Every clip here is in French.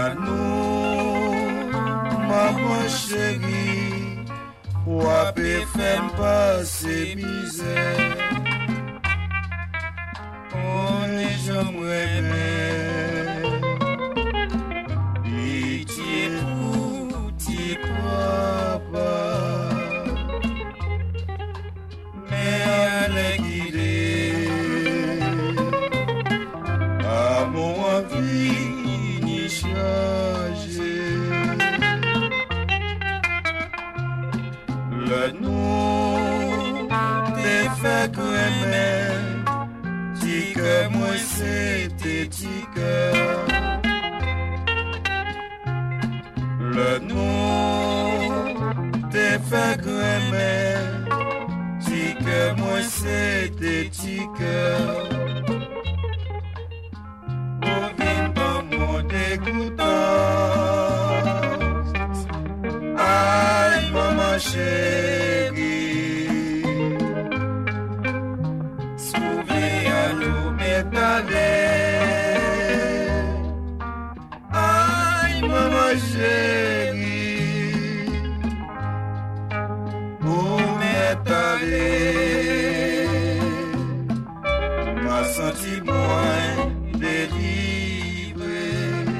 nous, maman chérie, wapé femme passer misère. On est jamais pitié pour petit papa. Mais allez guider à mon vie ni changer. Le nom des faits que dis que moi c'était dit cœur. Le nom des faits que dis que moi c'était dit cœur. Au vin dans mon dégoûtant. Aïe maman chérie, sauver à l'eau métalée. Aïe maman chérie, eau métalée. M'a senti moins délivré.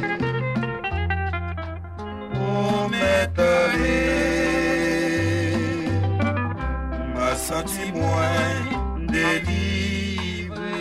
Eau métalée, m'a senti moins délivré.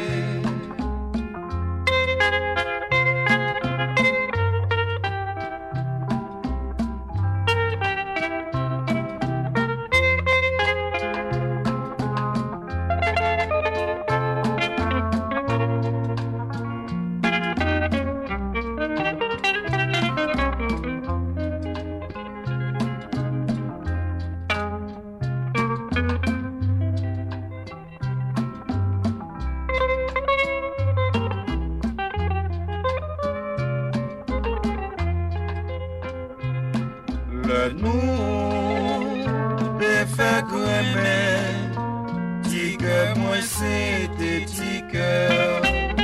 Le nom des faits que dit que moi c'était dit cœur.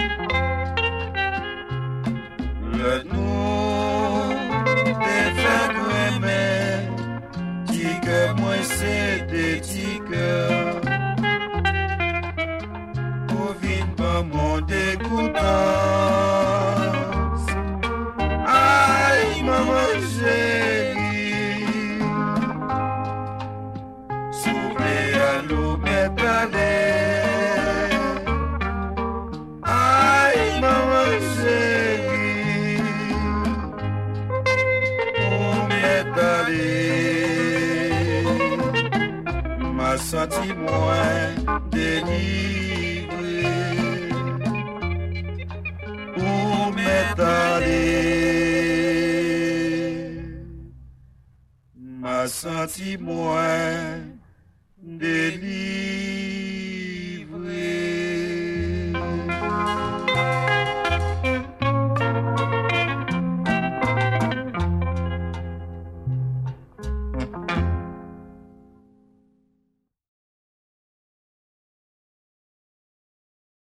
Le nom des faits que dit que moi c'était dit cœur. Au vin dans mon dégoûtance. Aïe maman chérie, sauver à l'eau métalée. Aïe maman chérie, eau métalée. M'a senti moins délivré. Eau métalée, m'a senti moins délivré.